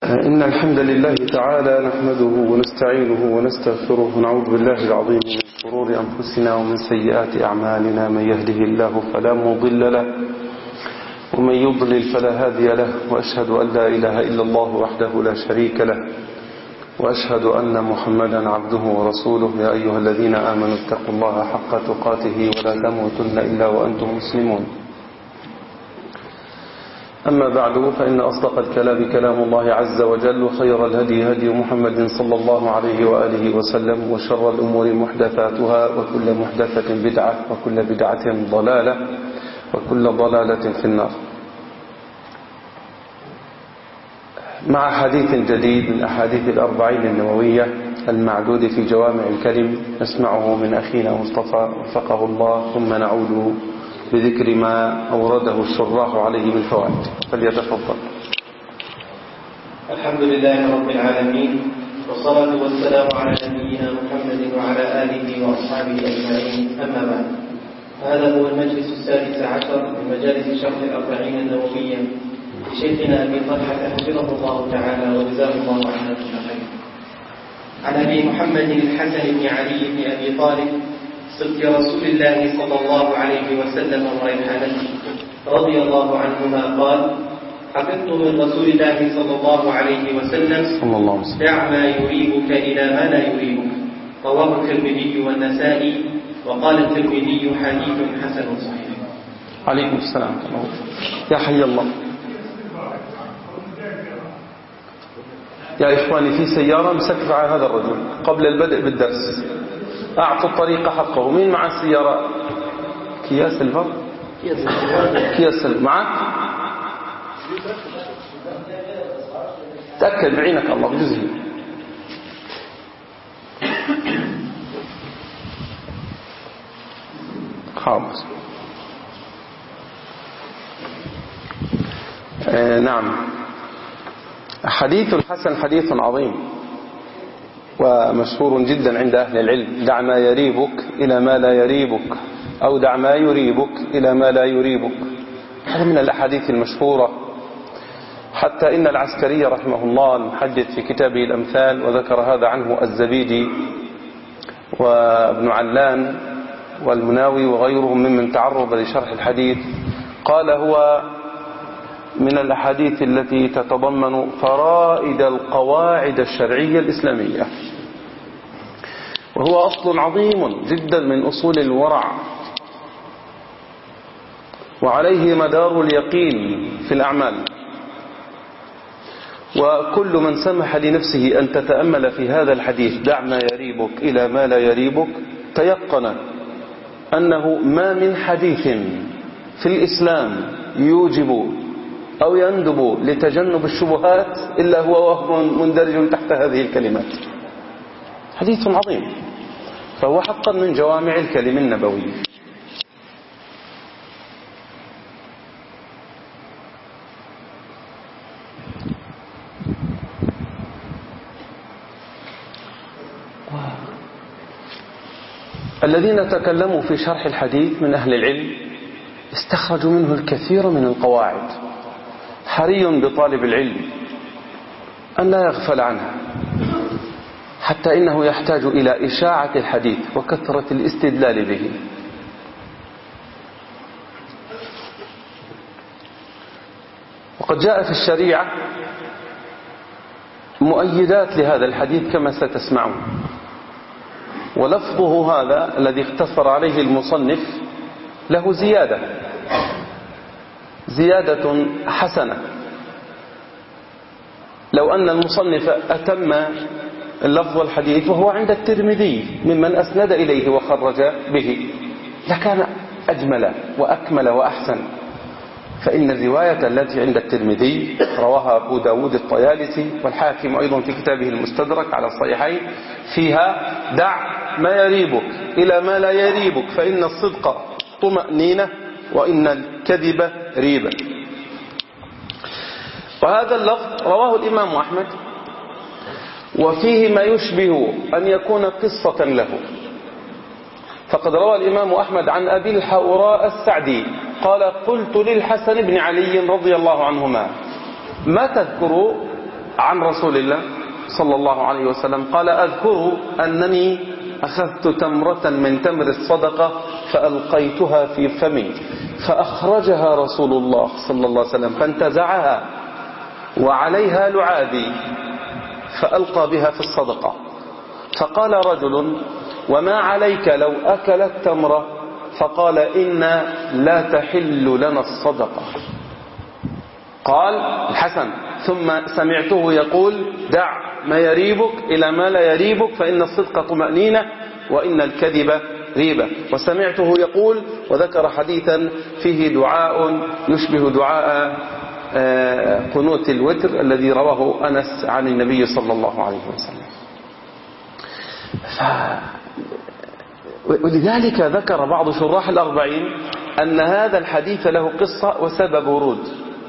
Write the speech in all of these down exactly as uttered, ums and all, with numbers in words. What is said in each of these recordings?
إن الحمد لله تعالى نحمده ونستعينه ونستغفره ونعوذ بالله العظيم من شرور أنفسنا ومن سيئات أعمالنا. من يهده الله فلا مضل له ومن يضلل فلا هادي له، وأشهد أن لا إله إلا الله وحده لا شريك له، وأشهد أن محمدا عبده ورسوله. يا أيها الذين آمنوا اتقوا الله حق تقاته ولا تموتن إلا وأنتم مسلمون. أما بعد، فإن أصدق الكلام كلام الله عز وجل، وخير الهدي هدي محمد صلى الله عليه وآله وسلم، وشر الأمور محدثاتها، وكل محدثة بدعة، وكل بدعة ضلالة، وكل ضلالة في النار. مع حديث جديد من أحاديث الأربعين النووية المعدود في جوامع الكلم، نسمعه من أخينا مصطفى وفقه الله، ثم نعود بذكر ما أورده الشراح عليه من فوائد. فليتفضل. الحمد لله رب العالمين، والصلاة والسلام على نبينا محمد وعلى آله وأصحابه أجمعين. أما بعد، هذا هو المجلس السادس عشر من مجالس شرح الأربعين النووية لشيخنا أبي طلحة حفظه الله تعالى وجزاه الله عنا كل خير. عن أبي محمد الحسن بن علي بن أبي طالب صدق رسول الله صلى الله عليه وسلم وريحانته رضي الله عنهما قال: حفظت من رسول الله صلى الله عليه وسلم: دع ما يريبك إلى ما لا يريبك. رواه الترمذي والنسائي، وقال الترمذي حديث حسن صحيح. عليكم السلام. يا حي الله. يا إخواني، في سيارة مسكت على هذا الرجل قبل البدء بالدرس، أعطوا الطريق حقه. مين مع السيارة؟ كيا سيلفر؟ كيا سيلفر معك؟ تأكد بعينك الله بجزء. خامس. آه نعم، حديث الحسن حديث عظيم ومشهور جدا عند أهل العلم. دع ما يريبك إلى ما لا يريبك، أو دع ما يريبك إلى ما لا يريبك. هذا من الأحاديث المشهورة، حتى إن العسكري رحمه الله المحدث في كتابه الأمثال، وذكر هذا عنه الزبيدي وابن علان والمناوي وغيرهم ممن تعرض لشرح الحديث، قال: هو من الأحاديث التي تتضمن فرائد القواعد الشرعية الإسلامية، وهو أصل عظيم جدا من أصول الورع، وعليه مدار اليقين في الأعمال. وكل من سمح لنفسه أن تتأمل في هذا الحديث: دع ما يريبك إلى ما لا يريبك، تيقن أنه ما من حديث في الإسلام يوجب أو يندب لتجنب الشبهات إلا هو وهو مندرج تحت هذه الكلمات. حديث عظيم، فهو حقا من جوامع الكلم النبوي. الذين تكلموا في شرح الحديث من أهل العلم استخرجوا منه الكثير من القواعد. حري بطالب العلم أن لا يغفل عنها، حتى إنه يحتاج إلى إشاعة الحديث وكثرة الاستدلال به. وقد جاء في الشريعة مؤيدات لهذا الحديث كما ستسمعون، ولفظه هذا الذي اختصر عليه المصنف له زيادة زيادة حسنة. لو أن المصنف أتم اللفظ الحديث وهو عند الترمذي ممن أسند إليه وخرج به لكان أجمل وأكمل وأحسن. فإن الرواية التي عند الترمذي رواها أبو داود الطيالسي والحاكم أيضا في كتابه المستدرك على الصحيحين، فيها: دع ما يريبك إلى ما لا يريبك، فإن الصدق طمأنينة وإن الكذب ريبة. وهذا اللفظ رواه الإمام أحمد، وفيه ما يشبه أن يكون قصة له. فقد روى الإمام أحمد عن أبي الحوراء السعدي قال: قلت للحسن بن علي رضي الله عنهما: ما تذكر عن رسول الله صلى الله عليه وسلم قال أذكر أنني أخذت تمرة من تمر الصدقة فألقيتها في فمي فأخرجها رسول الله صلى الله عليه وسلم فانتزعها وعليها لعابي فألقى بها في الصدقة. فقال رجل وما عليك لو أكل التمرة؟ فقال إن لا تحل لنا الصدقة. قال الحسن ثم سمعته يقول دع ما يريبك إلى ما لا يريبك فإن الصدق طمأنينة وإن الكذب ريبة. وسمعته يقول وذكر حديثا فيه دعاء يشبه دعاء قنوت الوتر الذي رواه أنس عن النبي صلى الله عليه وسلم. ف... ولذلك ذكر بعض شراح الأربعين أن هذا الحديث له قصة وسبب ورود،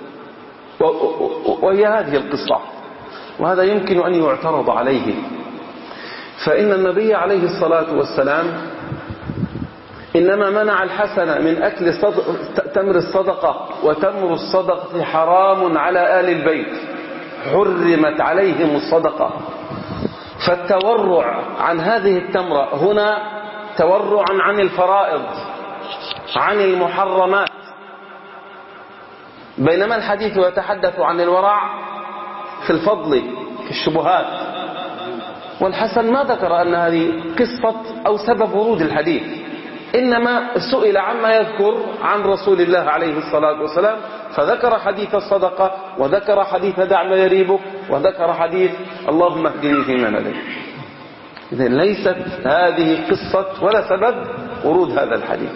وهي هذه القصة، وهذا يمكن أن يعترض عليه. فإن النبي عليه الصلاة والسلام إنما منع الحسن من أكل تمر الصدقة، وتمر الصدقة حرام على آل البيت، حرمت عليهم الصدقة. فالتورع عن هذه التمرة هنا تورع عن الفرائض، عن المحرمات، بينما الحديث يتحدث عن الورع في الفضل، في الشبهات. والحسن ما ذكر أن هذه قصة أو سبب ورود الحديث، إنما سئل عما يذكر عن رسول الله عليه الصلاة والسلام فذكر حديث الصدقة، وذكر حديث دع ما يريبك، وذكر حديث اللهم اهدني فيمن هديت. إذن ليست هذه قصة ولا سبب ورود هذا الحديث.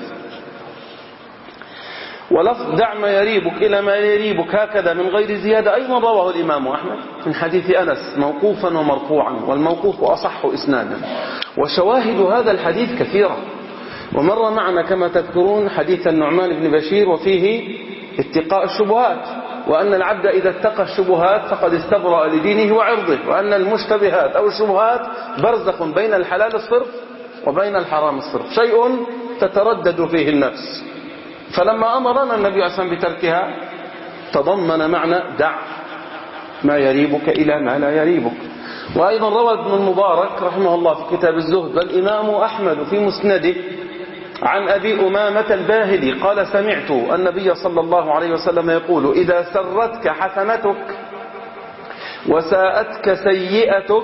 ولفظ دع ما يريبك إلى ما يريبك هكذا من غير زيادة أيضا رواه الإمام أحمد من حديث أنس موقوفا ومرفوعا، والموقوف أصح إسنادا. وشواهد هذا الحديث كثيرة، ومر معنا كما تذكرون حديث النعمان بن بشير وفيه اتقاء الشبهات، وأن العبد إذا اتقى الشبهات فقد استبرأ لدينه وعرضه، وأن المشتبهات أو الشبهات برزخ بين الحلال الصرف وبين الحرام الصرف، شيء تتردد فيه النفس. فلما أمرنا النبي عليه الصلاة والسلام بتركها تضمن معنى دع ما يريبك إلى ما لا يريبك. وأيضا روى ابن المبارك رحمه الله في كتاب الزهد والإمام أحمد في مسنده عن أبي أمامة الباهلي قال سمعت النبي صلى الله عليه وسلم يقول إذا سرتك حسنتك وساءتك سيئتك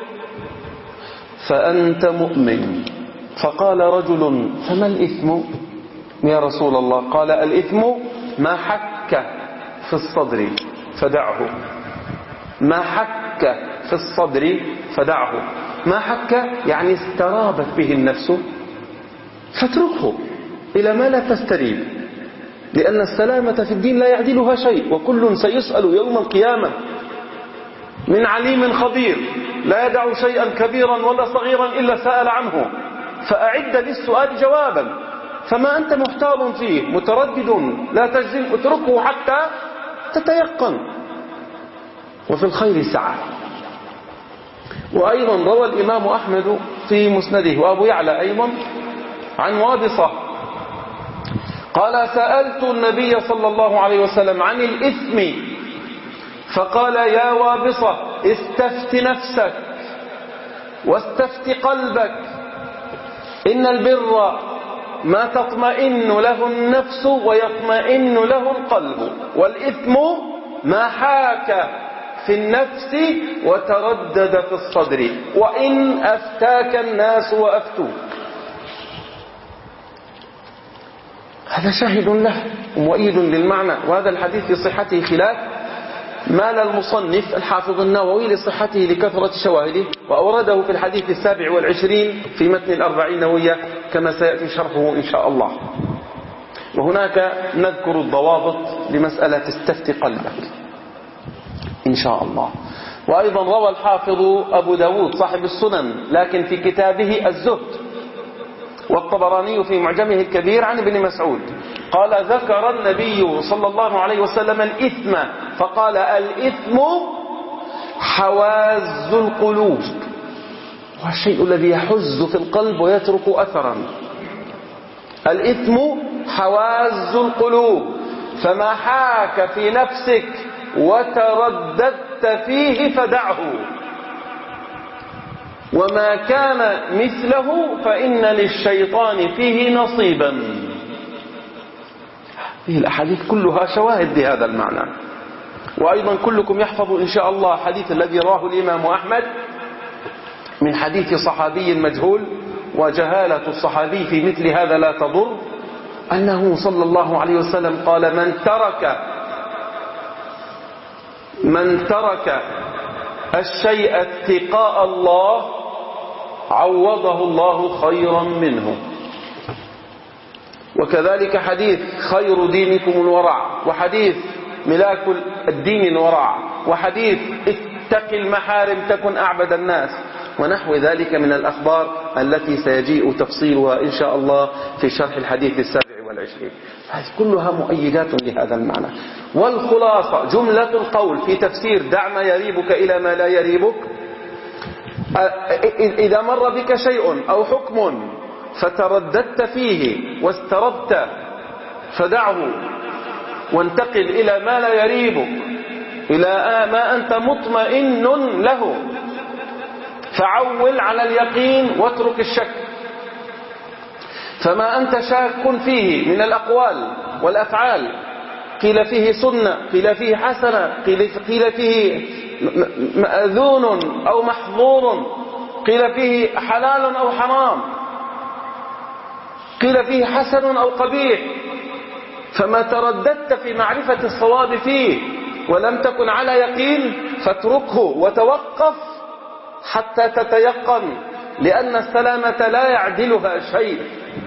فأنت مؤمن. فقال رجل فما الإثم يا رسول الله؟ قال الإثم ما حك في الصدر فدعه. ما حك في الصدر فدعه. ما حك يعني استرابت به النفس فاتركه إلى ما لا تستريب، لأن السلامة في الدين لا يعدلها شيء، وكل سيسأل يوم القيامة من عليم خبير لا يدع شيئا كبيرا ولا صغيرا إلا سأل عنه، فأعد للسؤال جوابا. فما أنت محتار فيه متردد لا تجزم، اتركه حتى تتيقن، وفي الخير سعة. وأيضا روى الإمام أحمد في مسنده وأبو يعلى أيضا عن وابصة قال سألت النبي صلى الله عليه وسلم عن الإثم فقال يا وابصة استفت نفسك واستفت قلبك، إن البر ما تطمئن له النفس ويطمئن له القلب، والإثم ما حاك في النفس وتردد في الصدر، وإن أفتاك الناس وأفتوك. هذا شاهد له ومؤيد للمعنى. وهذا الحديث في صحته خلاف مال المصنف الحافظ النووي لصحته لكثرة شواهده، وأورده في الحديث السابع والعشرين في متن الأربعين النووية كما سيأتي شرحه إن شاء الله. وهناك نذكر الضوابط لمسألة استفت قلبك إن شاء الله. وأيضا روى الحافظ أبو داود صاحب السنن لكن في كتابه الزهد، والطبراني في معجمه الكبير عن ابن مسعود قال ذكر النبي صلى الله عليه وسلم الإثم فقال الإثم حواز القلوب، والشيء الذي يحز في القلب ويترك أثرا. الإثم حواز القلوب، فما حاك في نفسك وترددت ترددت فيه فدعه، وما كان مثله فإن للشيطان فيه نصيبا. هذه الأحاديث كلها شواهد لهذا المعنى. وأيضا كلكم يحفظ إن شاء الله حديث الذي رواه الإمام أحمد من حديث صحابي مجهول، وجهالة الصحابي في مثل هذا لا تضر، أنه صلى الله عليه وسلم قال: من ترك من ترك الشيء اتقاء الله عوضه الله خيرا منه. وكذلك حديث خير دينكم الورع، وحديث ملاك الدين الورع، وحديث اتق المحارم تكن أعبد الناس، ونحو ذلك من الأخبار التي سيجيء تفصيلها إن شاء الله في شرح الحديث السابع والعشرين. هذه كلها مؤيدات لهذا المعنى. والخلاصة جملة القول في تفسير دع ما يريبك إلى ما لا يريبك: إذا مر بك شيء أو حكم فترددت فيه واستربت فدعه وانتقل إلى ما لا يريبك، إلى ما أنت مطمئن له، فعول على اليقين واترك الشك. فما أنت شاك فيه من الأقوال والأفعال، قيل فيه سنة، قيل فيه حسنة، قيل فيه مأذون أو محظور، قيل فيه حلال أو حرام، قيل فيه حسن أو قبيح، فما ترددت في معرفة الصواب فيه ولم تكن على يقين فاتركه وتوقف حتى تتيقن، لأن السلامة لا يعدلها شيء.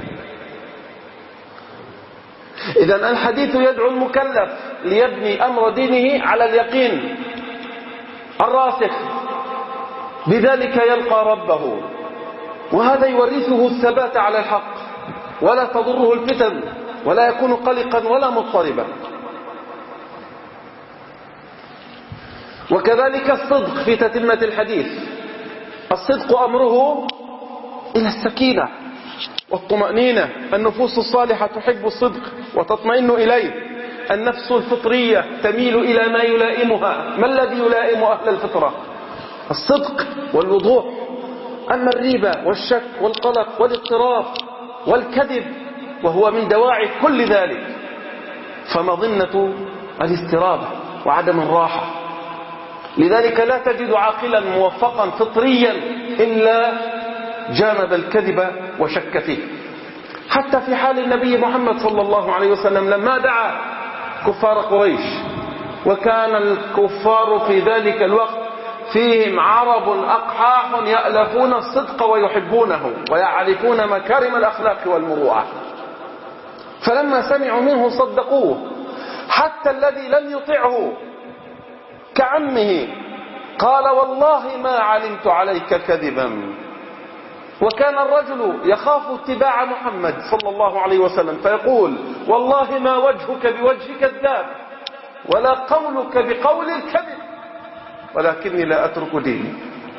إذن الحديث يدعو المكلف ليبني أمر دينه على اليقين الراسخ، بذلك يلقى ربه، وهذا يورثه الثبات على الحق، ولا تضره الفتن، ولا يكون قلقا ولا مضطربا. وكذلك الصدق في تتمة الحديث: الصدق أمره إلى السكينة والطمأنينة. النفوس الصالحة تحب الصدق وتطمئن إليه. النفس الفطرية تميل إلى ما يلائمها. ما الذي يلائم أهل الفطرة؟ الصدق والوضوح. أما الريبة والشك والقلق والاضطراب والكذب، وهو من دواعي كل ذلك، فمظنة الاسترابة وعدم الراحة. لذلك لا تجد عاقلا موفقا فطريا إلا جانب الكذب وشك فيه. حتى في حال النبي محمد صلى الله عليه وسلم لما دعا كفار قريش، وكان الكفار في ذلك الوقت فيهم عرب أقحاح يألفون الصدق ويحبونه ويعرفون مكارم الأخلاق والمروءة، فلما سمعوا منه صدقوه. حتى الذي لم يطعه كعمه قال: والله ما علمت عليك كذبا. وكان الرجل يخاف اتباع محمد صلى الله عليه وسلم فيقول: والله ما وجهك بوجه كذاب، ولا قولك بقول الكذب، ولكني لا أترك ديني.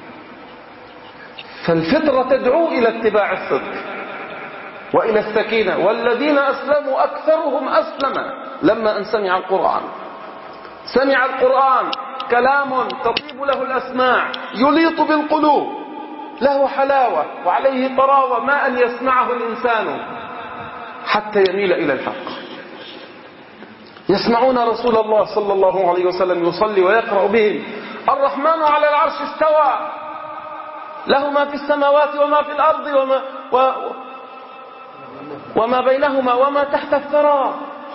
فالفطرة تدعو إلى اتباع الصدق وإلى السكينة. والذين أسلموا أكثرهم أسلم لما أن سمع القرآن. سمع القرآن كلام تطيب له الأسماع، يليط بالقلوب، له حلاوة وعليه طراوة، ما أن يسمعه الإنسان حتى يميل إلى الحق. يسمعون رسول الله صلى الله عليه وسلم يصلي ويقرأ بهم: الرحمن على العرش استوى، له ما في السماوات وما في الأرض وما, و وما بينهما وما تحت الثرى.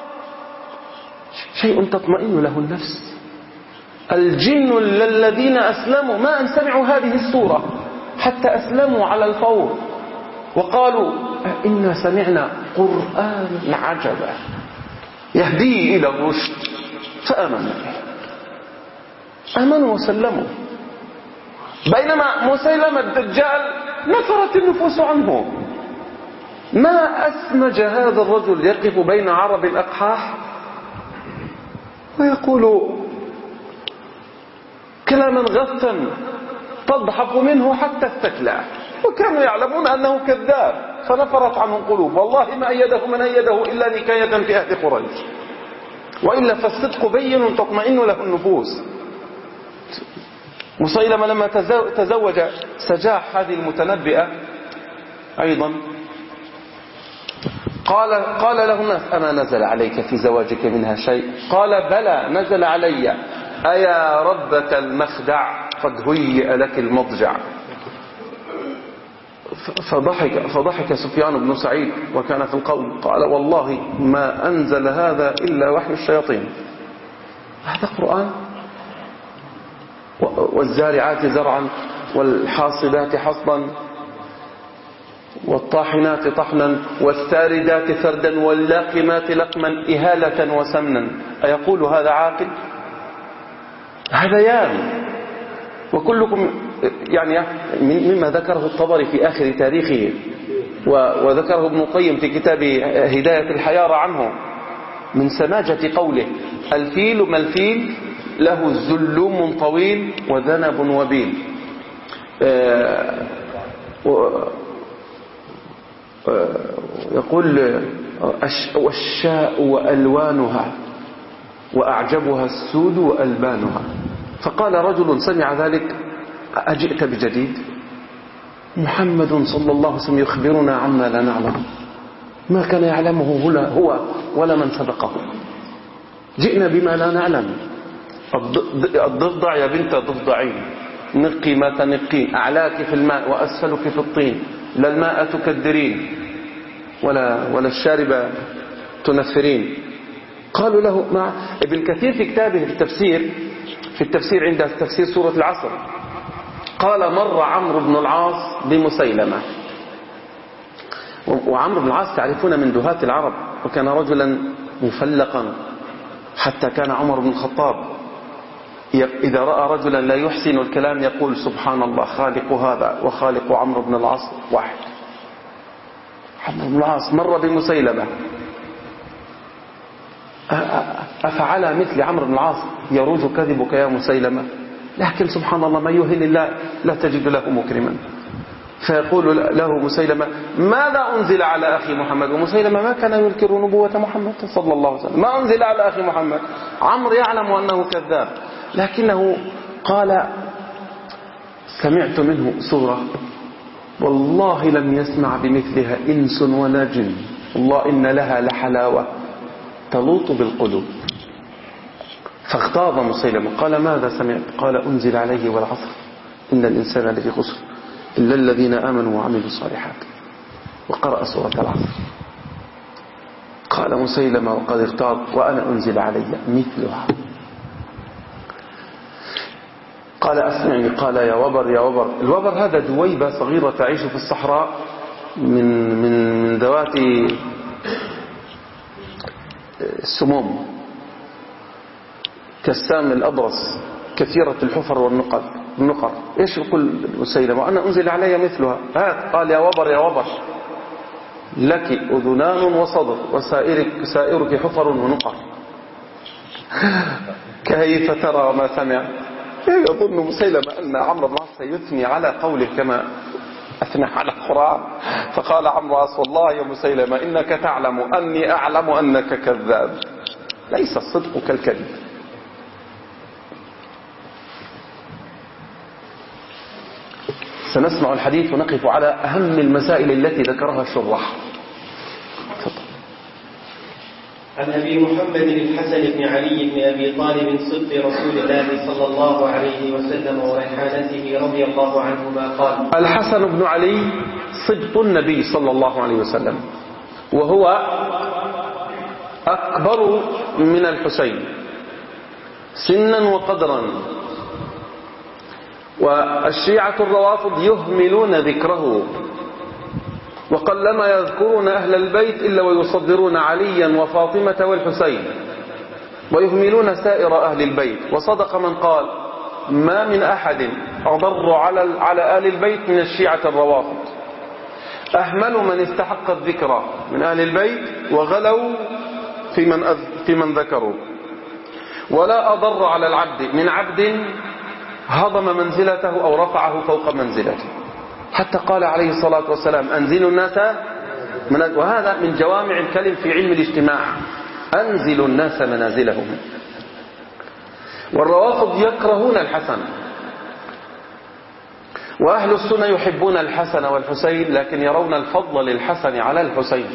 شيء تطمئن له النفس. الجن الذين أسلموا ما أن سمعوا هذه السورة حتى أسلموا على الفور، وقالوا: إنا سمعنا قرآن عجبا يهدي إلى الرشد فآمنا به. آمنوا وسلموا. بينما مسيلمة الدجال نفرت النفوس عنه. ما أسمج هذا الرجل يقف بين عرب الأقحاح ويقول كلاما غثا تضحك منه حتى الثكلى، وكانوا يعلمون أنه كذاب، فنفرت عنه القلوب. والله ما أيده من أيده إلا نكاية في أهل قريش، وإلا فالصدق بين تطمئن له النفوس. مسيلمة لما تزوج سجاح هذه المتنبئة أيضا قال قال له الناس: أما نزل عليك في زواجك منها شيء؟ قال: بلى، نزل علي. أيا ربة المخدع قد هيئ لك المضجع. فضحك فضحك سفيان بن سعيد وكان في القوم، قال: والله ما أنزل هذا إلا وحي الشياطين. هذا قرآن؟ والزارعات زرعا والحاصدات حصدا والطاحنات طحنا والثاردات ثردا واللاقمات لقما إهالة وسمنا. أيقول هذا عاقل؟ هذيان. وكلكم يعني مما ذكره الطبري في آخر تاريخه وذكره ابن القيم في كتاب هداية الحيارى عنه من سماجة قوله: الفيل ما الفيل له زلوم طويل وذنب وبيل. يقول: والشاء وألوانها وأعجبها السود وألبانها. فقال رجل سمع ذلك: أجئت بجديد؟ محمد صلى الله عليه وسلم يخبرنا عما لا نعلم، ما كان يعلمه هو ولا من سبقه. جئنا بما لا نعلم. الضفدع يا بنت ضفدعين، نقي ما تنقين، أعلاك في الماء وأسفلك في الطين، لا الماء تكدرين ولا, ولا الشارب تنفرين. قالوا له مع ابن كثير في كتابه في التفسير في التفسير عند تفسير سورة العصر قال: مر عمرو بن العاص بمسيلمة. وعمرو بن العاص تعرفون من دهاة العرب، وكان رجلا مفلقا، حتى كان عمر بن الخطاب إذا رأى رجلا لا يحسن الكلام يقول: سبحان الله، خالق هذا وخالق عمرو بن العاص واحد. عمرو بن العاص مر بمسيلمة، أفعل مثل عمرو بن العاص يروج كذبك يا مسيلمة؟ لكن سبحان الله، ما يهل الله لا تجد له مكرما. فيقول له مسيلمة: ماذا أنزل على أخي محمد؟ ومسيلمة ما كان ينكر نبوة محمد صلى الله عليه وسلم. ما أنزل على أخي محمد. عمرو يعلم أنه كذاب، لكنه قال: سمعت منه سورة والله لم يسمع بمثلها إنس ولا جن، والله إن لها لحلاوة تلوط بالقلوب. فاغتاظ مسيلمة، قال: ماذا سمعت؟ قال: أنزل عليه والعصر إن الإنسان لفي خسر إلا الذين آمنوا وعملوا الصالحات، وقرأ سورة العصر. قال مسيلمة وقد ارتاض: وأنا أنزل علي مثلها. قال: أسمعني. قال: يا وبر يا وبر. الوبر هذا دويبة صغيرة تعيش في الصحراء من من من ذوات السموم كالسام الأبرص كثيرة الحفر والنقر النقر. ايش يقول مسيلمة؟ وأنا أنزل علي مثلها. هات. قال: يا وبر يا وبر، لك أذنان وصدر وسائرك سائرك حفر ونقر. كيف ترى ما سمع؟ يظن مسيلمة أن عمرو بن العاص سيثني على قوله كما أثنى على القرآن. فقال عمرو بن العاص: والله يا مسيلمة إنك تعلم أني أعلم أنك كذاب، ليس الصدق كالكذب. سنسمع الحديث ونقف على أهم المسائل التي ذكرها الشراح. عن أبي محمد الحسن بن علي بن أبي طالب صدق رسول الله صلى الله عليه وسلم وريحانته رضي الله عنهما قال: الحسن بن علي صدق النبي صلى الله عليه وسلم، وهو أكبر من الحسين سنا وقدرا. والشيعة الروافض يهملون ذكره، وقلما يذكرون أهل البيت إلا ويصدرون عليا وفاطمة والحسين، ويهملون سائر أهل البيت. وصدق من قال: ما من أحد أضر على على أهل البيت من الشيعة الروافض. أهملوا من استحق الذكر من أهل البيت وغلوا في من في من ذكروا. ولا أضر على العبد من عبد هضم منزلته أو رفعه فوق منزلته، حتى قال عليه الصلاة والسلام: أنزلوا الناس من، وهذا من جوامع الكلم في علم الاجتماع، أنزلوا الناس منازلهم. والروافض يكرهون الحسن، وأهل السنة يحبون الحسن والحسين، لكن يرون الفضل للحسن على الحسين.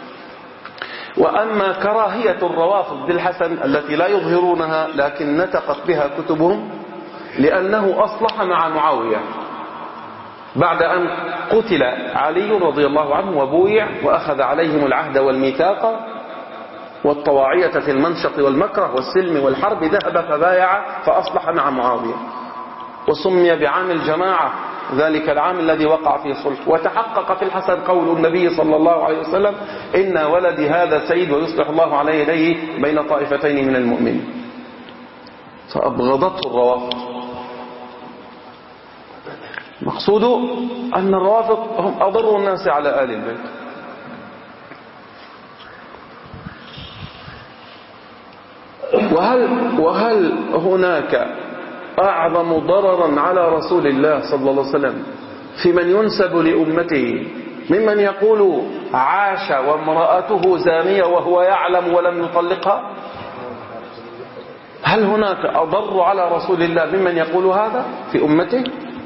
وأما كراهية الروافض بالحسن التي لا يظهرونها لكن نطقت بها كتبهم، لأنه أصلح مع معاوية بعد أن قتل علي رضي الله عنه وبويع، وأخذ عليهم العهد والميثاق والطواعية في المنشط والمكره والسلم والحرب، ذهب فبايع فأصلح مع معاوية، وسمي بعام الجماعة، ذلك العام الذي وقع فيه صلح. وتحقق في الحسن قول النبي صلى الله عليه وسلم: إن ولدي هذا سيد ويصلح الله عليه يديه بين طائفتين من المؤمنين. فأبغضته الروافض. مقصود أن الروافض هم أضر الناس على آل البيت. وهل, وهل هناك أعظم ضررا على رسول الله صلى الله عليه وسلم في من ينسب لأمته ممن يقول عاش وامرأته زانية وهو يعلم ولم يطلقها؟ هل هناك أضر على رسول الله ممن يقول هذا في أمته؟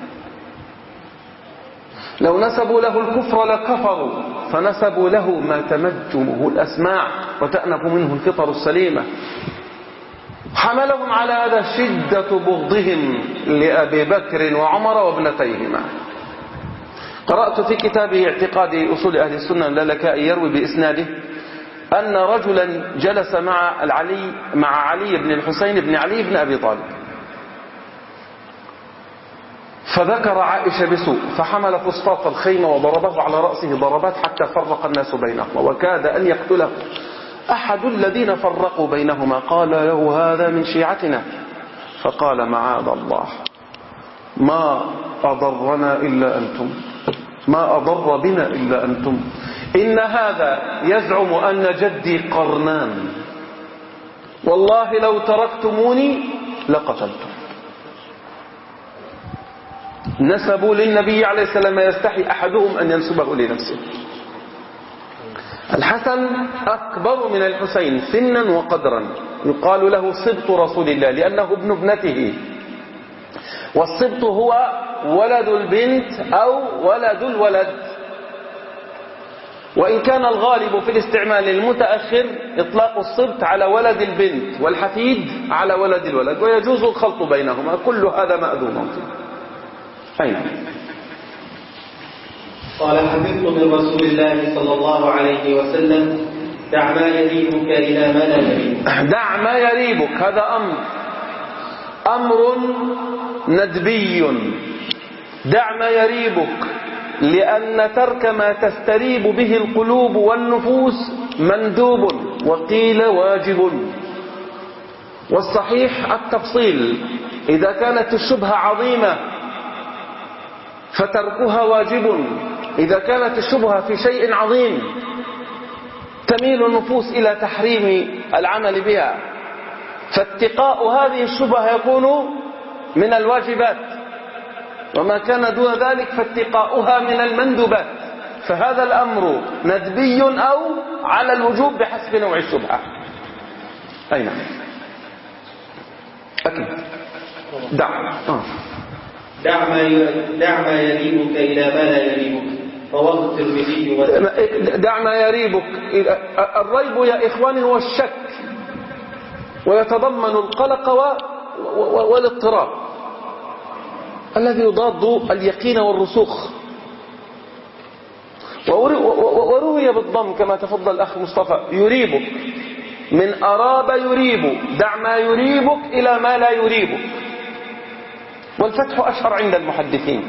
لو نسبوا له الكفر لكفروا، فنسبوا له ما تمجمه الأسماع وتأنف منه الفطر السليمة. حملهم على هذا شدة بغضهم لأبي بكر وعمر وابنتيهما. قرأت في كتاب اعتقاد أصول أهل السنة اللالكائي يروي بإسناده أن رجلا جلس مع العلي مع علي بن الحسين بن علي بن أبي طالب، فذكر عائشة بسوء، فحمل فسطاط الخيمة وضربه على رأسه ضربات حتى فرق الناس بينهما، وكاد أن يقتله. أحد الذين فرقوا بينهما قال له: هذا من شيعتنا. فقال: معاذ الله، ما أضرنا إلا أنتم، ما أضر بنا إلا أنتم. إن هذا يزعم أن جدي قرنان، والله لو تركتموني لقتلتم. نسبوا للنبي عليه السلام يستحي أحدهم أن ينسبه لنفسه. الحسن أكبر من الحسين سنا وقدرا، يقال له سبط رسول الله لأنه ابن ابنته، والسبط هو ولد البنت أو ولد الولد، وإن كان الغالب في الاستعمال المتأخر إطلاق السبط على ولد البنت والحفيد على ولد الولد، ويجوز الخلط بينهما، كل هذا مأذون فيه. أين؟ قال: حفظت من رسول الله صلى الله عليه وسلم: دع ما يريبك إلى ما لا يريبك. دع ما يريبك، هذا أمر أمر ندبي. دع ما يريبك، لأن ترك ما تستريب به القلوب والنفوس مندوب، وقيل واجب. والصحيح التفصيل، إذا كانت الشبهة عظيمة فتركها واجب، إذا كانت الشبهة في شيء عظيم تميل النفوس إلى تحريم العمل بها، فاتقاء هذه الشبهة يكون من الواجبات، وما كان دون ذلك فاتقاؤها من المندوبات. فهذا الأمر ندبي أو على الوجوب بحسب نوع الشبهة. أين؟ أكيد. دع آه. دع ما دع ما يريبك إلى ما لا يريبك. رواه الترمذي. دع ما يريبك، الريب يا إخواني هو الشك، ويتضمن القلق والاضطراب الذي يضاد اليقين والرسوخ. وروي بالضم كما تفضل الأخ مصطفى: يريبك، من أراب يريب. دع ما يريبك إلى ما لا يريبك، والفتح أشهر عند المحدثين.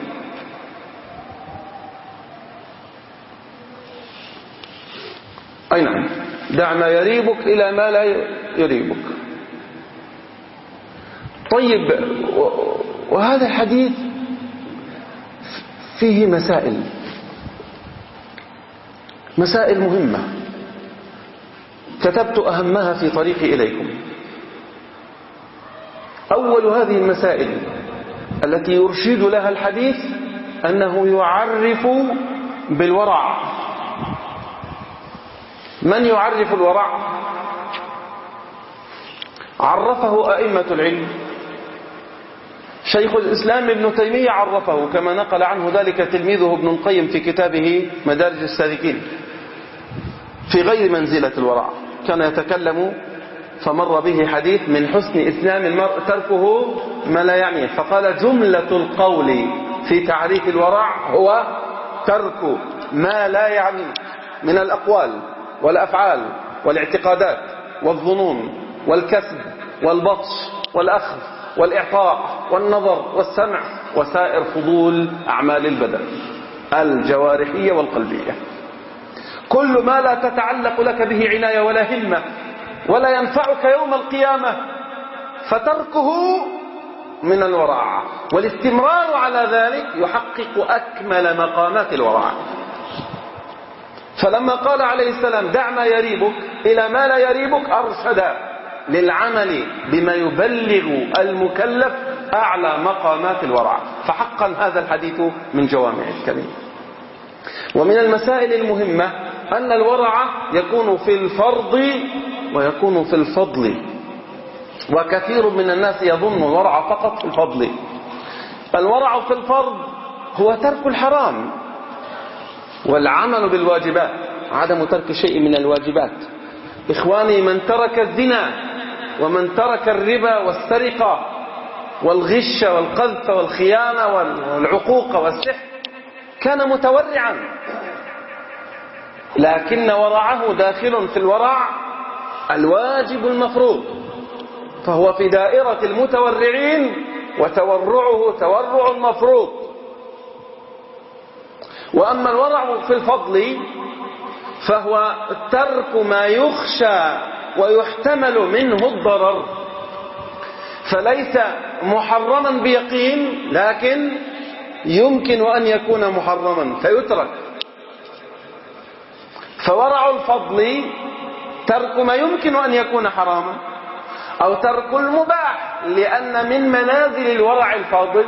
أي نعم، دع ما يريبك إلى ما لا يريبك. طيب، وهذا الحديث فيه مسائل مسائل مهمة، كتبت أهمها في طريقي إليكم. أول هذه المسائل التي يرشد لها الحديث أنه يعرف بالورع. من يعرف الورع؟ عرفه أئمة العلم شيخ الإسلام ابن تيمية عرفه كما نقل عنه ذلك تلميذه ابن القيم في كتابه مدارج السالكين في غير منزلة الورع. كان يتكلم فمر به حديث من حسن إسلام المرء تركه ما لا يعنيه، فقال جملة القول في تعريف الورع هو ترك ما لا يعنيه من الأقوال والأفعال والاعتقادات والظنون والكسب والبطش والأخذ والإعطاء والنظر والسمع وسائر فضول أعمال البدن الجوارحية والقلبية، كل ما لا تتعلق لك به عناية ولا همة ولا ينفعك يوم القيامة فتركه من الورع، والاستمرار على ذلك يحقق أكمل مقامات الورع. فلما قال عليه السلام دع ما يريبك إلى ما لا يريبك أرشد للعمل بما يبلغ المكلف أعلى مقامات الورع، فحقا هذا الحديث من جوامع الكلم. ومن المسائل المهمة أن الورع يكون في الفرض ويكون في الفضل، وكثير من الناس يظن الورع فقط في الفضل. الورع في الفرض هو ترك الحرام والعمل بالواجبات، عدم ترك شيء من الواجبات. إخواني، من ترك الزنا ومن ترك الربا والسرقة والغش والقذف والخيانة والعقوق والسحر كان متورعا، لكن ورعه داخل في الورع الواجب المفروض، فهو في دائرة المتورعين وتورعه تورع المفروض. وأما الورع في الفضل فهو ترك ما يخشى ويحتمل منه الضرر، فليس محرما بيقين لكن يمكن أن يكون محرما فيترك. فورع الفضل ترك ما يمكن أن يكون حراما أو ترك المباح، لأن من منازل الورع الفاضل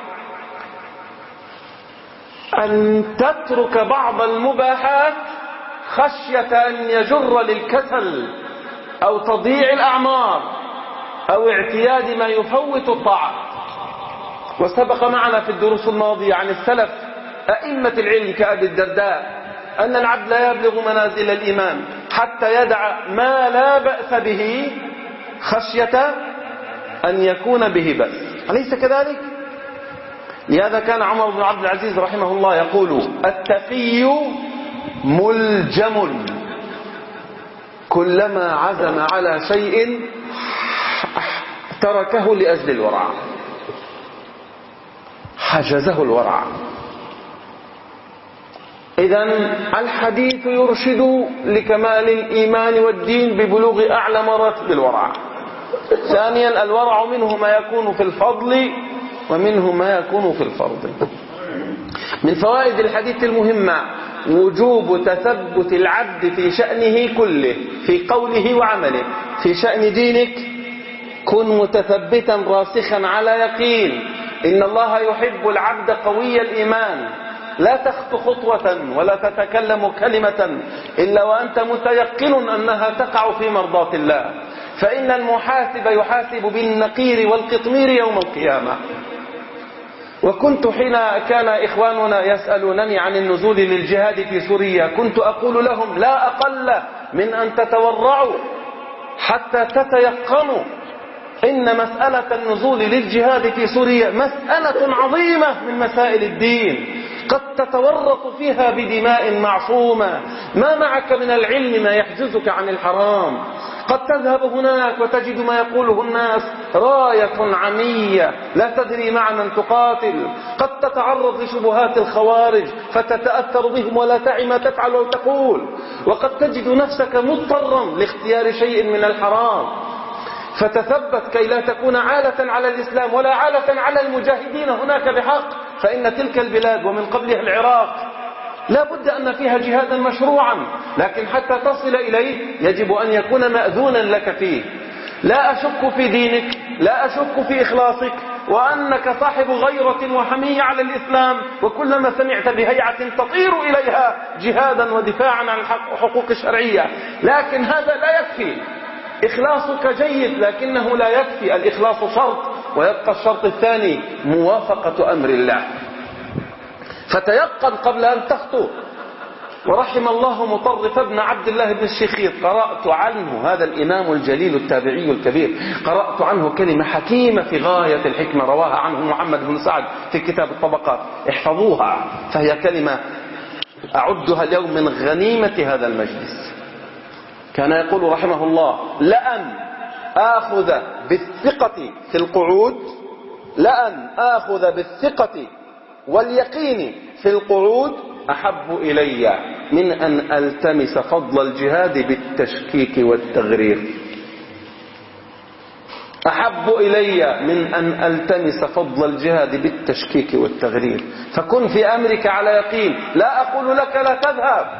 أن تترك بعض المباحات خشية أن يجر للكسل أو تضييع الأعمار أو اعتياد ما يفوت الطاعة. وسبق معنا في الدروس الماضية عن السلف أئمة العلم كأبي الدرداء أن العبد لا يبلغ منازل الإيمان حتى يدع ما لا بأس به خشية أن يكون به بأس، أليس كذلك؟ لهذا كان عمر بن عبد العزيز رحمه الله يقول التقي ملجم، كلما عزم على شيء تركه لأجل الورع، حجزه الورع. إذن الحديث يرشد لكمال الإيمان والدين ببلوغ أعلى مراتب الورع. ثانيا الورع منه ما يكون في الفضل ومنه ما يكون في الفرض. من فوائد الحديث المهمة وجوب تثبت العبد في شأنه كله، في قوله وعمله. في شأن دينك كن متثبتا راسخا على يقين، إن الله يحب العبد قوي الإيمان، لا تخطو خطوة ولا تتكلم كلمة إلا وأنت متيقن أنها تقع في مرضاة الله، فإن المحاسب يحاسب بالنقير والقطمير يوم القيامة. وكنت حين كان إخواننا يسألونني عن النزول للجهاد في سوريا كنت أقول لهم لا أقل من أن تتورعوا حتى تتيقنوا إن مسألة النزول للجهاد في سوريا مسألة عظيمة من مسائل الدين، قد تتورط فيها بدماء معصومة، ما معك من العلم ما يحجزك عن الحرام، قد تذهب هناك وتجد ما يقوله الناس راية عمية لا تدري مع من تقاتل، قد تتعرض لشبهات الخوارج فتتأثر بهم ولا تعي ما تفعل وتقول، وقد تجد نفسك مضطرا لاختيار شيء من الحرام، فتثبت كي لا تكون عالة على الإسلام ولا عالة على المجاهدين هناك بحق، فإن تلك البلاد ومن قبلها العراق لا بد أن فيها جهادا مشروعا، لكن حتى تصل إليه يجب أن يكون مأذونا لك فيه. لا أشك في دينك، لا أشك في إخلاصك، وأنك صاحب غيرة وحمية على الإسلام، وكلما سمعت بهيعة تطير إليها جهادا ودفاعا عن الحقوق الشرعية، لكن هذا لا يكفي. إخلاصك جيد لكنه لا يكفي، الإخلاص شرط ويبقى الشرط الثاني موافقة أمر الله. فتيقن قبل أن تخطو. ورحم الله مطرف بن عبد الله بن الشخير، قرأت عنه، هذا الإمام الجليل التابعي الكبير، قرأت عنه كلمة حكيمة في غاية الحكمة رواها عنه محمد بن سعد في كتاب الطبقات، احفظوها، فهي كلمة أعدها اليوم من غنيمة هذا المجلس. كان يقول رحمه الله: لأن آخذ بالثقة في القعود لأن آخذ بالثقة واليقين في القعود أحب إلي من أن ألتمس فضل الجهاد بالتشكيك والتغرير. أحب إلي من أن ألتمس فضل الجهاد بالتشكيك والتغرير. فكن في أمرك على يقين. لا أقول لك لا تذهب،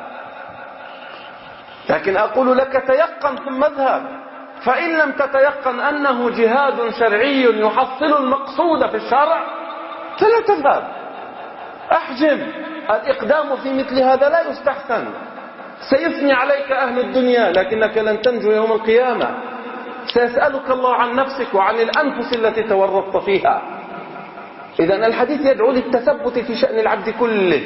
لكن أقول لك تيقن ثم اذهب. فإن لم تتيقن أنه جهاد شرعي يحصل المقصود في الشرع فلا تذهب. أحجم. الإقدام في مثل هذا لا يستحسن. سيثني عليك أهل الدنيا لكنك لن تنجو يوم القيامة. سيسألك الله عن نفسك وعن الأنفس التي تورطت فيها. إذن الحديث يدعو للتثبت في شأن العبد كله،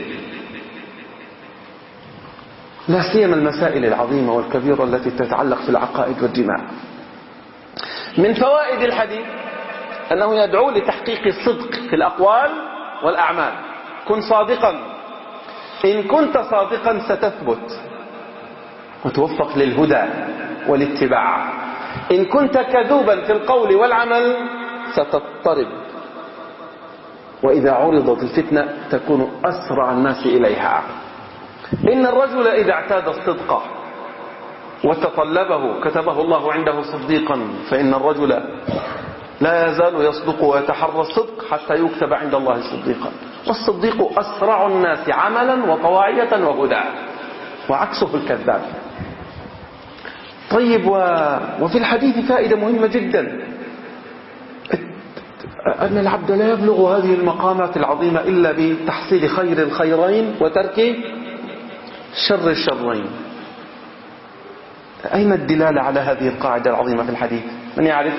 لا سيما المسائل العظيمة والكبيرة التي تتعلق في العقائد والدماء. من فوائد الحديث أنه يدعو لتحقيق الصدق في الأقوال والأعمال. كن صادقا. إن كنت صادقا ستثبت وتوفق للهدى والاتباع. إن كنت كذوبا في القول والعمل ستضطرب، وإذا عرضت الفتنة تكون أسرع الناس إليها. إن الرجل إذا اعتاد الصدق وتطلبه كتبه الله عنده صديقا، فإن الرجل لا يزال يصدق ويتحرى الصدق حتى يكتب عند الله صديقا. والصديق أسرع الناس عملا وطواعية وهدى، وعكسه الكذاب. طيب، و... وفي الحديث فائدة مهمة جدا، أن العبد لا يبلغ هذه المقامات العظيمة إلا بتحصيل خير الخيرين وترك شر الشرين. أين الدلالة على هذه القاعدة العظيمة في الحديث؟ من يعرف؟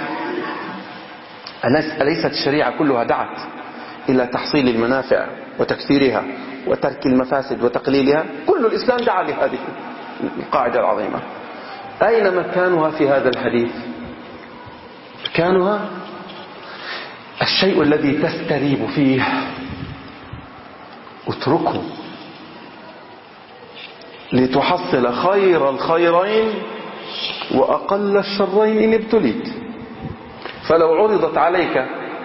أليست الشريعة كلها دعت إلى تحصيل المنافع وتكثيرها وترك المفاسد وتقليلها؟ كل الإسلام دعا لهذه القاعدة العظيمة. أين مكانها في هذا الحديث؟ مكانها الشيء الذي تستريب فيه اتركه لتحصل خير الخيرين وأقل الشرين إن ابتليت. فلو عرضت عليك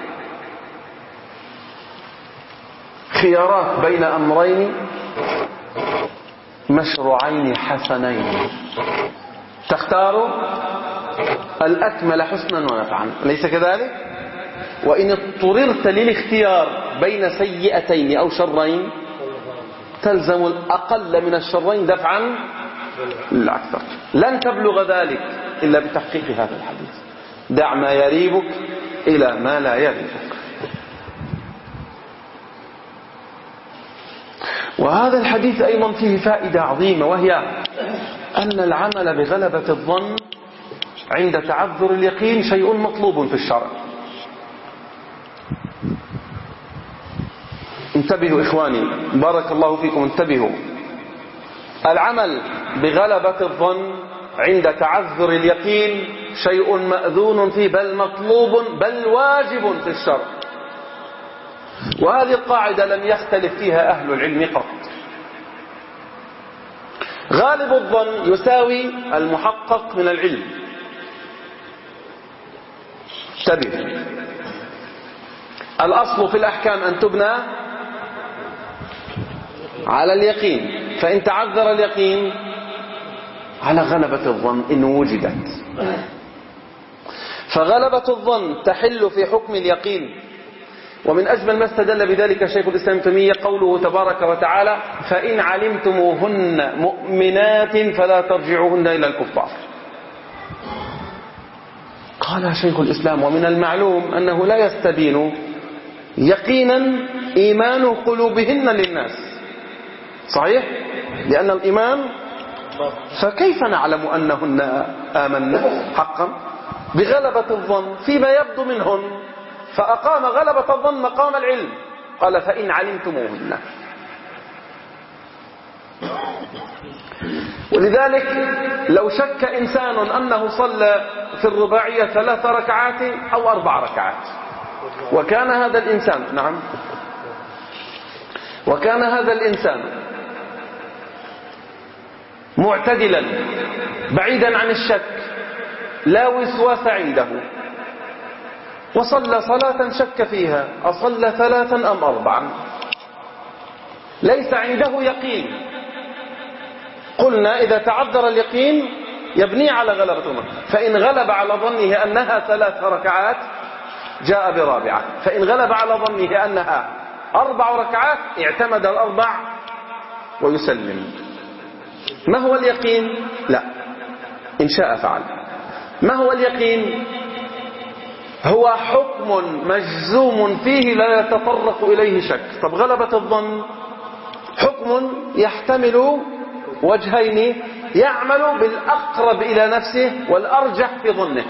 خيارات بين أمرين مشروعين حسنين تختار الأكمل حسنا ونفعا، أليس كذلك؟ وإن اضطررت للاختيار بين سيئتين أو شرين تلزم الأقل من الشرين دفعا للأكثر. لن تبلغ ذلك إلا بتحقيق هذا الحديث: دع ما يريبك إلى ما لا يريبك. وهذا الحديث أيضا فيه فائدة عظيمة، وهي أن العمل بغلبة الظن عند تعذر اليقين شيء مطلوب في الشرع. انتبهوا إخواني، بارك الله فيكم، انتبهوا. العمل بغلبة الظن عند تعذر اليقين شيء مأذون فيه، بل مطلوب، بل واجب في الشرع. وهذه القاعدة لم يختلف فيها أهل العلم قط. غالب الظن يساوي المحقق من العلم. انتبه، الأصل في الأحكام أن تبنى على اليقين، فإن تعذر اليقين على غلبة الظن إن وجدت. فغلبة الظن تحل في حكم اليقين. ومن أجمل ما استدل بذلك شيخ الإسلام ابن تيمية قوله تبارك وتعالى: فإن علمتموهن مؤمنات فلا ترجعوهن إلى الكفار. قال شيخ الإسلام: ومن المعلوم أنه لا يستبين يقينا إيمان قلوبهن للناس. صحيح؟ لأن الإيمان، فكيف نعلم أنهن آمن حقا؟ بغلبة الظن فيما يبدو منهن، فأقام غلبة الظن مقام العلم. قال فإن علمتموهن. ولذلك لو شك إنسان أنه صلى في الرباعية ثلاث ركعات أو أربع ركعات وكان هذا الإنسان نعم وكان هذا الإنسان معتدلا بعيدا عن الشك لا وسواس عنده وصلى صلاة شك فيها أصلى ثلاثا أم أربعا ليس عنده يقين، قلنا إذا تعذر اليقين يبني على غلبة الظن، فإن غلب على ظنه أنها ثلاث ركعات جاء برابعة، فإن غلب على ظنه أنها أربع ركعات اعتمد الأربع ويسلم. ما هو اليقين؟ لا، إن شاء فعل. ما هو اليقين؟ هو حكم مجزوم فيه لا يتطرق إليه شك. طب غلبة الظن حكم يحتمل وجهين يعمل بالأقرب إلى نفسه والأرجح في ظنه.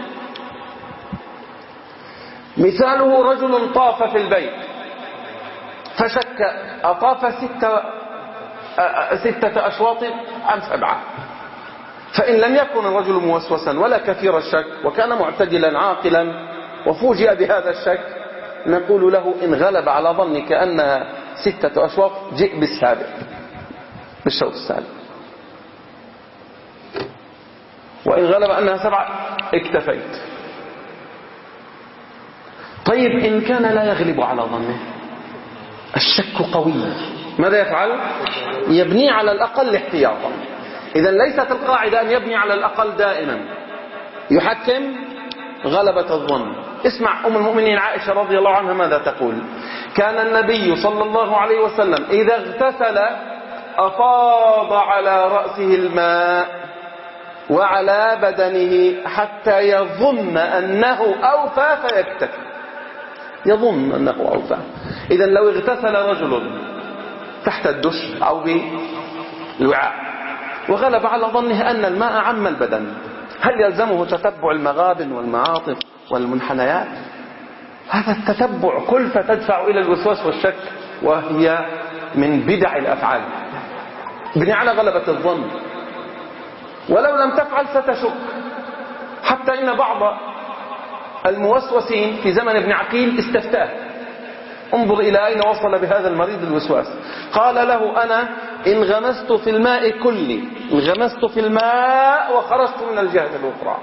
مثاله رجل طاف في البيت فشك أطاف ستة, ستة أشواط أم سبعة، فإن لم يكن الرجل موسوسا ولا كثير الشك وكان معتدلا عاقلا وفوجئ بهذا الشك نقول له إن غلب على ظنك أنها ستة أشواط جئ بالسابع بالشوط السابع، وإن غلب أنها سبعة اكتفيت. طيب إن كان لا يغلب على ظنه الشك قوي ماذا يفعل؟ يبني على الأقل احتياطا. إذن ليست القاعدة أن يبني على الأقل دائما، يحكم غلبة الظن. اسمع أم المؤمنين عائشة رضي الله عنها ماذا تقول: كان النبي صلى الله عليه وسلم إذا اغتسل أفاض على رأسه الماء وعلى بدنه حتى يظن أنه أوفى فيكتفي. يظن أنه أوفى. إذن لو اغتسل رجل تحت الدش أو بالوعاء وغلب على ظنه أن الماء عم البدن، هل يلزمه تتبع المغابن والمعاطف والمنحنيات؟ هذا التتبع كلفة تدفع إلى الوسواس والشك، وهي من بدع الأفعال. بني على غلبة الظن، ولو لم تفعل ستشك. حتى إن بعض الموسوسين في زمن ابن عقيل استفتاه: انظر إلى أين وصل بهذا المريض الوسواس. قال له: أنا انغمست في الماء كلي، انغمست في الماء وخرجت من الجهة الأخرى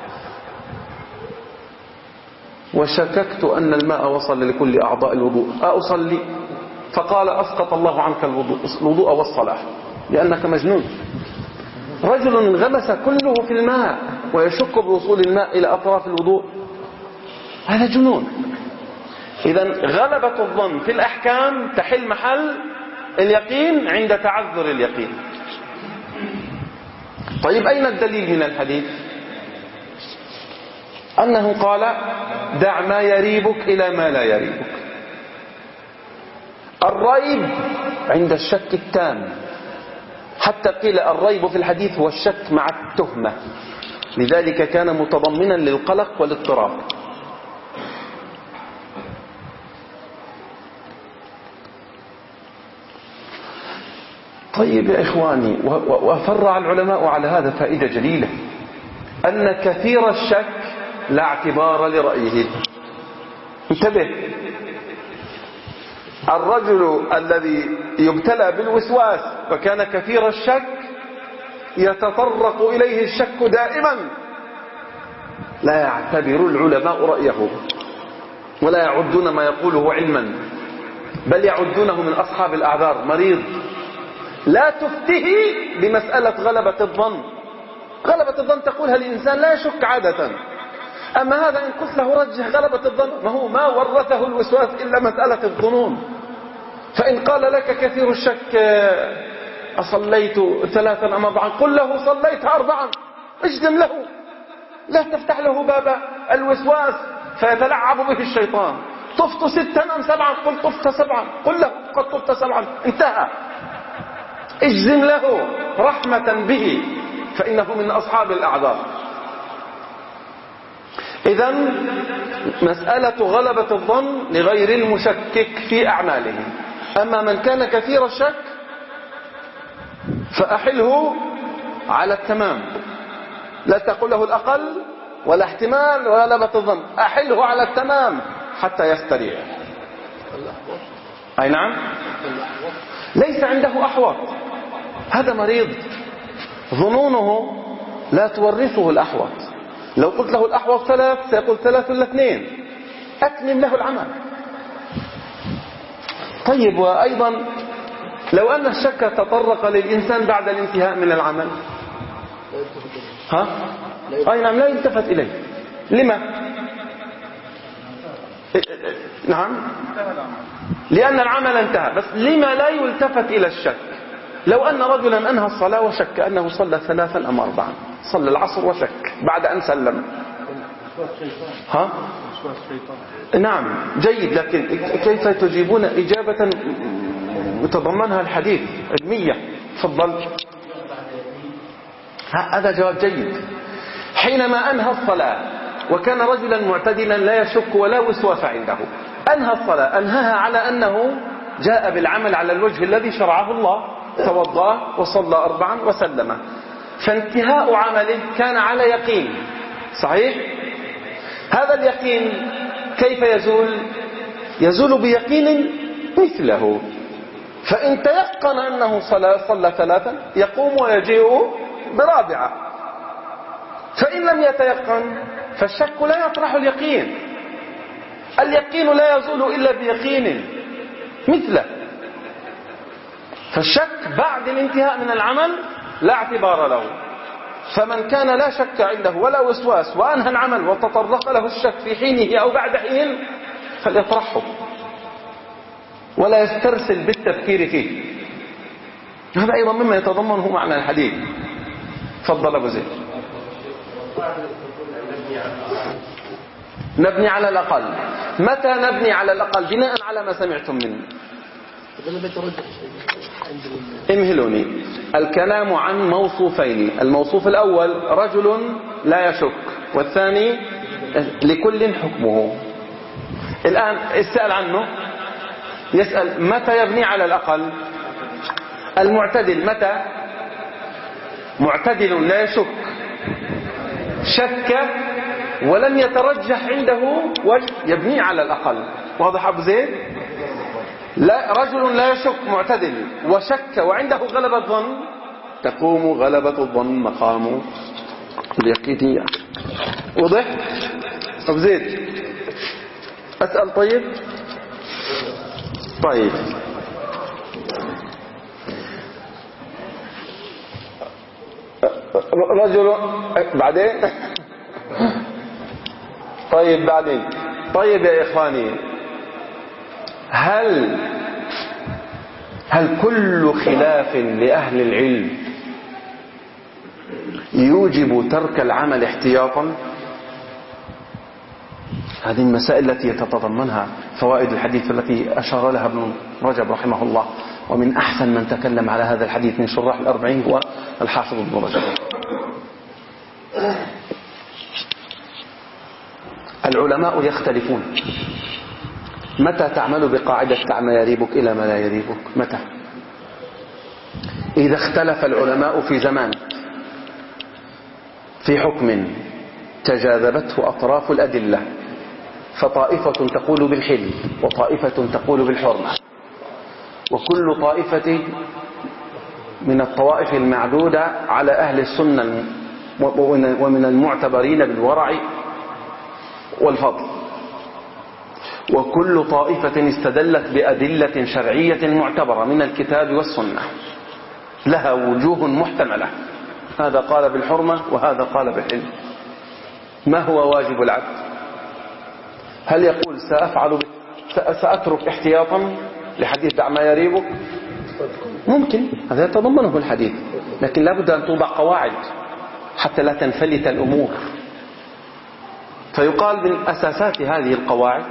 وشككت أن الماء وصل لكل أعضاء الوضوء، أصلي؟ فقال: أسقط الله عنك الوضوء, الوضوء والصلاة لأنك مجنون. رجل انغمس كله في الماء ويشك بوصول الماء إلى أطراف الوضوء، هذا جنون. إذن غلبة الظن في الأحكام تحل محل اليقين عند تعذر اليقين. طيب أين الدليل من الحديث؟ أنه قال: دع ما يريبك إلى ما لا يريبك. الريب عند الشك التام، حتى قيل الريب في الحديث هو الشك مع التهمة، لذلك كان متضمنا للقلق والاضطراب. طيب يا إخواني، وفرع العلماء على هذا فائدة جليلة، أن كثير الشك لا اعتبار لرأيه. انتبه، الرجل الذي يبتلى بالوسواس وكان كثير الشك يتطرق إليه الشك دائما، لا يعتبر العلماء رأيه ولا يعدون ما يقوله علما، بل يعدونه من أصحاب الأعذار. مريض لا تفته بمسألة غلبة الظن. غلبة الظن تقولها الإنسان لا يشك عادة، أما هذا إن قلت له رجح غلبة الظن، ما هو ما ورثه الوسواس إلا مسألة الظنون. فإن قال لك كثير الشك: أصليت ثلاثا أم أربعا، قل له: صليت أربعا. اجزم له، لا تفتح له باب الوسواس فيتلعب به الشيطان. طفت ستا أم سبعا، قل طفت سبعا، قل له: قد طفت سبعا، انتهى. اجزم له رحمة به، فإنه من أصحاب الأعذار. إذن مسألة غلبة الظن لغير المشكك في أعماله. أما من كان كثير الشك فأحله على التمام، لا تقول له الأقل ولا احتمال غلبة الظن، أحله على التمام حتى يستريح. أي نعم، ليس عنده أحوط، هذا مريض ظنونه لا تورثه الأحوط. لو قلت له الأحوط ثلاث سيقول ثلاث ولا اثنين، أتمم له العمل. طيب، وأيضا لو أن الشك تطرق للإنسان بعد الانتهاء من العمل، ها؟ أي نعم، لا يلتفت إليه. لما؟ نعم، لأن العمل انتهى. بس لما لا يلتفت إلى الشك؟ لو أن رجلا أنهى الصلاة وشك أنه صلى ثلاثا أم أربعا، صلى العصر وشك بعد أن سلم، ها؟ نعم جيد، لكن كيف تجيبون إجابة يتضمنها الحديث علمية؟ تفضل. هذا جواب جيد. حينما أنهى الصلاة وكان رجلا معتدلا لا يشك ولا وسواس عنده، أنهى الصلاة، أنهاها على أنه جاء بالعمل على الوجه الذي شرعه الله، توضأ وصلى أربعا وسلم، فانتهاء عمله كان على يقين. صحيح؟ هذا اليقين كيف يزول؟ يزول بيقين مثله. فإن تيقن أنه صلى, صلى ثلاثا يقوم ويجيء برابعة. فإن لم يتيقن فالشك لا يطرح اليقين. اليقين لا يزول إلا بيقين مثله. فالشك بعد الانتهاء من العمل لا اعتبار له. فمن كان لا شك عنده ولا وسواس وأنهى العمل وتطرق له الشك في حينه أو بعد حين فليطرحه ولا يسترسل بالتفكير فيه. هذا أيضا مما يتضمنه معنى الحديث. تفضل أبو زيد. نبني على الأقل. متى نبني على الأقل؟ بناء على ما سمعتم مني. امهلوني. الكلام عن موصوفين، الموصوف الأول رجل لا يشك، والثاني لكل حكمه. الآن السؤال عنه يسأل متى يبني على الأقل؟ المعتدل متى؟ معتدل لا يشك، شك ولم يترجح عنده وجه، يبني على الأقل. واضح أبو زيد؟ لا، رجل لا يشك معتدل وشك وعنده غلبة ظن، تقوم غلبة الظن مقام اليقينية. واضح أبو زيد؟ أسأل. طيب طيب رجل بعدين طيب بعدين طيب يا إخواني، هل هل كل خلاف لأهل العلم يوجب ترك العمل احتياطا؟ هذه المسائل التي يتضمنها فوائد الحديث التي أشار لها ابن رجب رحمه الله، ومن أحسن من تكلم على هذا الحديث من شراح الأربعين هو الحافظ ابن رجب. العلماء يختلفون. متى تعمل بقاعدة دع ما يريبك إلى ما لا يريبك؟ متى؟ إذا اختلف العلماء في زمان في حكم تجاذبته أطراف الأدلة، فطائفة تقول بالحل وطائفة تقول بالحرمة، وكل طائفة من الطوائف المعدودة على أهل السنة ومن المعتبرين بالورع والفضل، وكل طائفة استدلت بأدلة شرعية معتبرة من الكتاب والسنة لها وجوه محتملة. هذا قال بالحرمة وهذا قال بالحل. ما هو واجب العبد؟ هل يقول سأفعل سأترك احتياطا لحديث دع ما يريبك؟ ممكن، هذا يتضمنه الحديث، لكن لابد أن توضع قواعد حتى لا تنفلت الأمور. فيقال من أساسات هذه القواعد: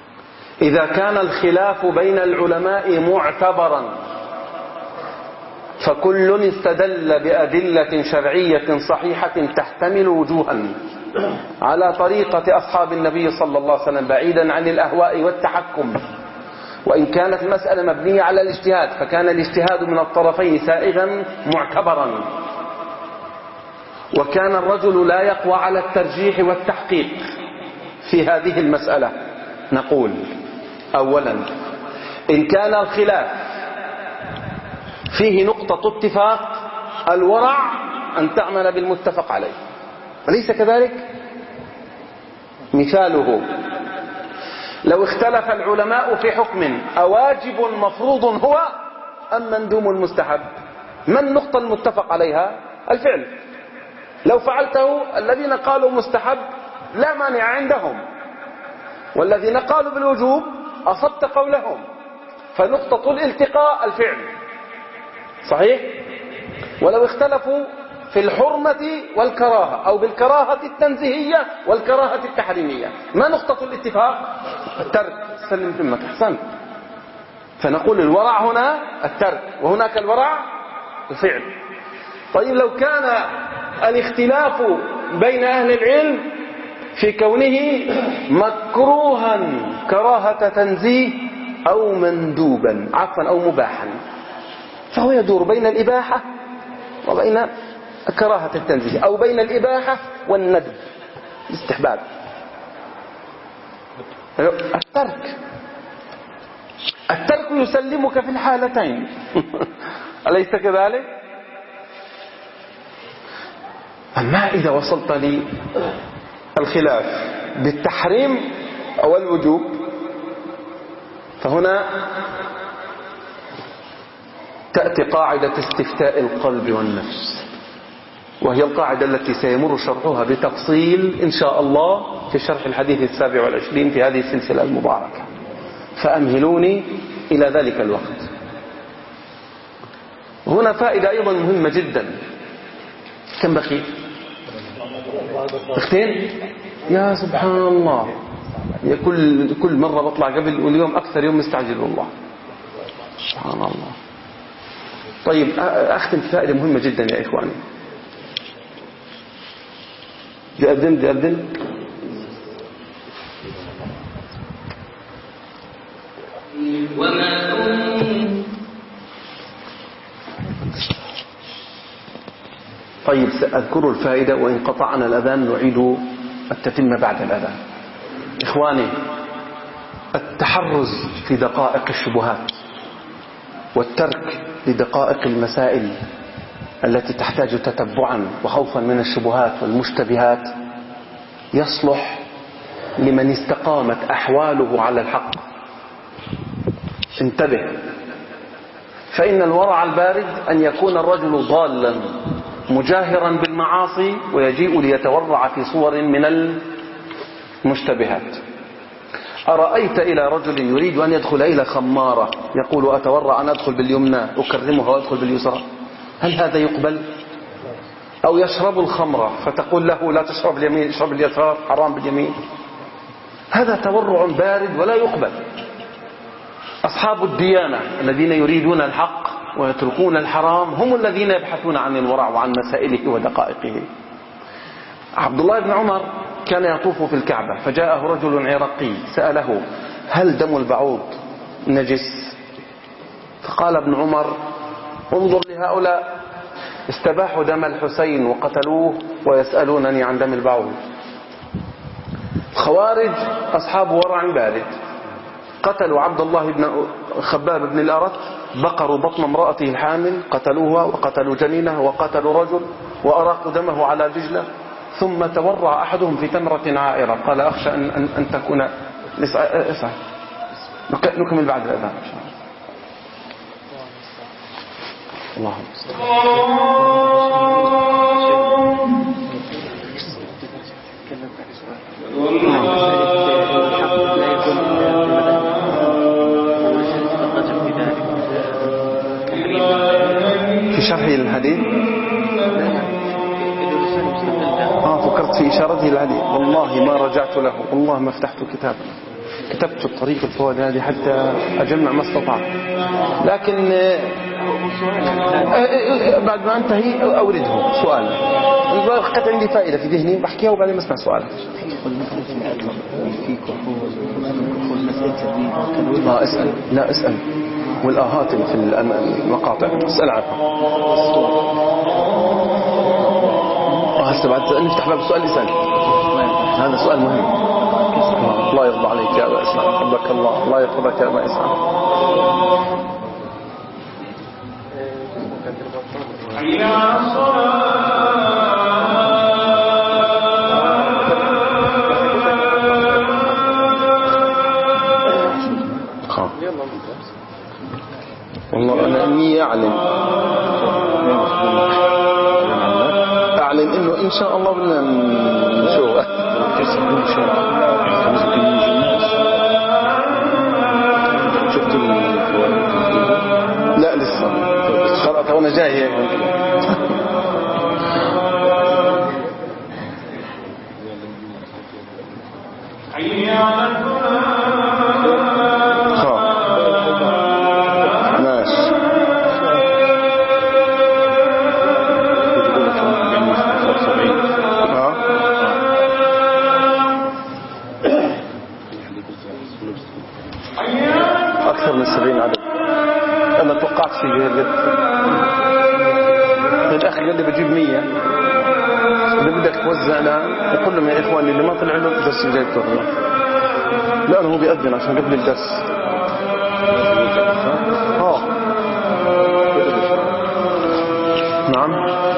إذا كان الخلاف بين العلماء معتبرا فكل استدل بأدلة شرعية صحيحة تحتمل وجوها على طريقة أصحاب النبي صلى الله عليه وسلم بعيدا عن الأهواء والتحكم. وإن كانت المسألة مبنية على الاجتهاد فكان الاجتهاد من الطرفين سائغا معتبرا، وكان الرجل لا يقوى على الترجيح والتحقيق في هذه المسألة. نقول أولا إن كان الخلاف فيه نقطة اتفاق الورع أن تعمل بالمتفق عليه، أليس كذلك؟ مثاله لو اختلف العلماء في حكم أواجب مفروض هو أم مندوب مستحب، ما النقطة المتفق عليها؟ الفعل. لو فعلته الذين قالوا مستحب لا مانع عندهم، والذين قالوا بالوجوب أصبت قولهم، فنقطة الالتقاء الفعل. صحيح؟ ولو اختلفوا في الحرمة والكراهة أو بالكراهة التنزيهية والكراهة التحريمية، ما نقطة الاتفاق؟ الترك. سلم ذمك، أحسنت. فنقول الورع هنا الترك، وهناك الورع الفعل. طيب لو كان الاختلاف بين أهل العلم في كونه مكروها كراهة تنزيه أو مندوبا عفوا أو مباحا، فهو يدور بين الإباحة وبين كراهة التنزيه، أو بين الإباحة والندب الاستحباب. الترك الترك يسلمك في الحالتين أليس كذلك؟ أما إذا وصلت لي الخلاف بالتحريم أو الوجوب فهنا تأتي قاعدة استفتاء القلب والنفس، وهي القاعدة التي سيمر شرحها بتفصيل إن شاء الله في شرح الحديث السابع والعشرين في هذه السلسلة المباركة، فأمهلوني إلى ذلك الوقت. هنا فائدة أيضا مهمة جدا. كم بقي؟ اختين؟ يا سبحان الله، يا كل كل مرة بطلع قبل، واليوم أكثر يوم مستعجل والله، سبحان الله. طيب أختم فائدة مهمة جدا يا إخواني. دي أذن دي أذن وما طيب سأذكر الفائدة، وإن قطعنا الأذان نعيد التتمة بعد الأذان. إخواني، التحرز في دقائق الشبهات والترك لدقائق المسائل التي تحتاج تتبعا وخوفا من الشبهات والمشتبهات يصلح لمن استقامت أحواله على الحق. انتبه، فإن الورع البارد أن يكون الرجل ضالا مجاهرا بالمعاصي ويجيء ليتورع في صور من المشتبهات. أرأيت إلى رجل يريد أن يدخل إلى خمارة يقول أتورع أن أدخل باليمنى أكرمها وأدخل باليسرى، هل هذا يقبل؟ أو يشرب الخمرة فتقول له لا تشرب اليمين اشرب اليسار حرام باليمين، هذا تورع بارد ولا يقبل. أصحاب الديانة الذين يريدون الحق ويتركون الحرام هم الذين يبحثون عن الورع وعن مسائله ودقائقه. عبد الله بن عمر كان يطوف في الكعبة، فجاءه رجل عراقي سأله هل دم البعوض نجس؟ فقال ابن عمر انظر لهؤلاء استباحوا دم الحسين وقتلوه ويسألونني عن دم البعوض. الخوارج أصحاب ورع بارد، قتلوا عبد الله بن خباب بن الأرت، بقروا بطن امرأته الحامل قتلوها وقتلوا جنينه وقتلوا رجل وأراقوا دمه على دجلة، ثم تورع أحدهم في تمرة عائرة قال أخشى أن, أن, أن تكون اسعى. نكمل بعد الأذان إن شاء الله. في شرح الحديث آه فكرت في إشارته للحديث، والله ما رجعت له، والله ما فتحت كتابا. كتبت الطريق الفوائد هذه حتى أجمع ما استطعت، لكن بعد ما أنتهي أورده سؤال. بقت عندي فائدة في ذهني بحكيها وبعدين بسمع سؤالك. لا اسأل، لا اسأل. والآهات اللي في المقاطع اسأل عنها. هسه بعد نفتح باب السؤال اسأل. هذا سؤال مهم. الله يرضى عليك يا أبا إسلام، حبك الله. الله يحفظك يا أبا إسلام. والله أنا إني أعلن أعلن إنه إن شاء الله بدنا نشوف. شفت لا لسه قرأت وأنا جاي هيك. أكثر من سبعين عدد. أنا توقعت في جهة الأخ قال لي بجيب مية، إذا بدك توزعنا وكل من إخواني اللي ما طلع له درس جاي بتوزع، لأنه هو بيأذن عشان قبل الدرس. آه نعم.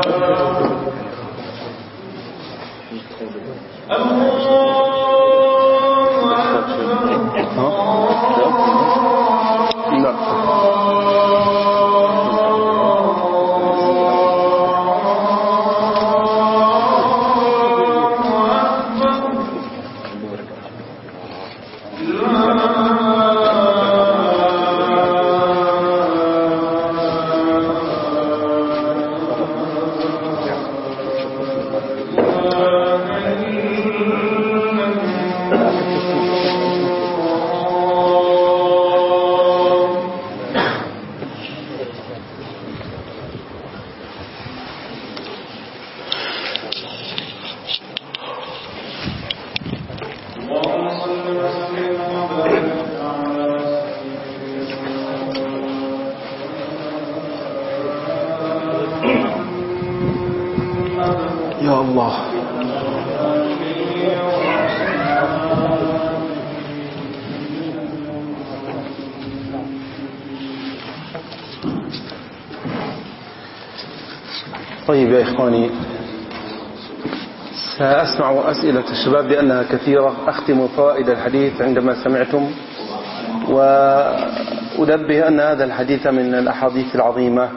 يا الله. طيب يا إخواني، سأسمع أسئلة الشباب لأنها كثيرة. أختم فوائد الحديث عندما سمعتم، وأنبه أن هذا الحديث من الأحاديث العظيمة